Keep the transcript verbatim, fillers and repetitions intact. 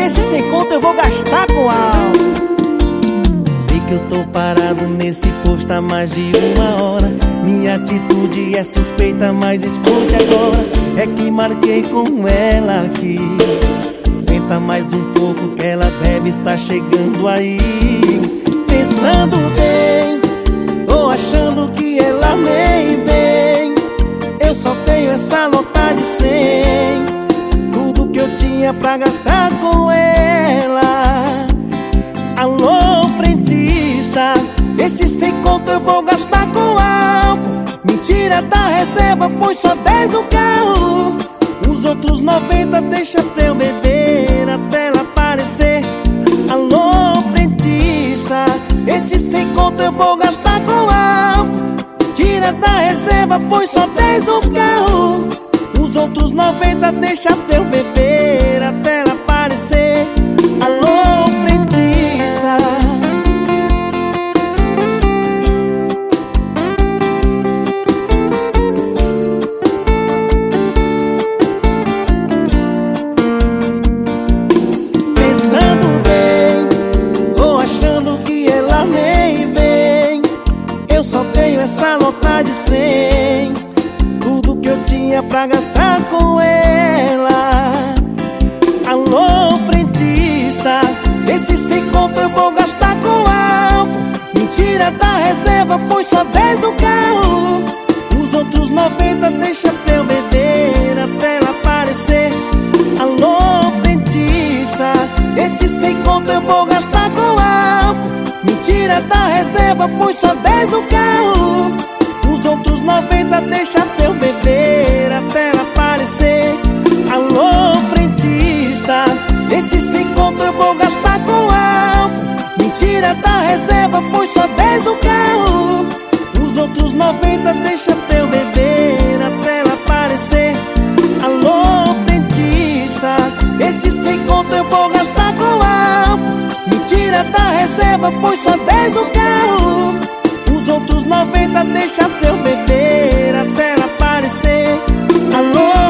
Esse sem conta eu vou gastar com álcool. Sei que eu tô parado nesse posto há mais de uma hora. Minha atitude é suspeita, mas esconde agora. É que marquei com ela aqui. Tenta mais um pouco que ela deve estar chegando aí. Pensando bem, tô achando que ela nem vem. Eu só tenho essa nota de cem, tudo que eu tinha pra gastar com ela. Alô, frentista, esse sem conto eu vou gastar com álcool. Me tira da reserva, pois só dez no carro. Os outros noventa deixa pra eu beber até ela aparecer. Alô, frentista, esse sem conto eu vou gastar com álcool. Tira da reserva, pois só dez no carro. Os outros noventa deixa pra eu beber até ela aparecer. Alô, frentista. Pensando bem, tô achando que ela nem vem. Eu só tenho essa nota de cem, tudo que eu tinha pra gastar com ela. Alô, frentista, esse sem conto eu vou gastar com álcool. Me tira da reserva, pois só dez no carro. Os outros noventa deixa pra eu beber até ela aparecer. Alô, frentista, esse sem conto eu vou gastar com álcool. Me tira da reserva, pois só dez no carro. Os outros noventa deixa pra eu beber até ela aparecer. Alô, frentista, esse sem conto eu vou gastar com álcool. Me tira da reserva, pois só dez no carro. Os outros noventa deixa pra eu beber até ela aparecer. Alô, frentista, esse sem conto eu vou gastar com álcool. Me tira da reserva, pois só dez no carro. Os outros noventa deixa pra eu beber até ela aparecer. Alô,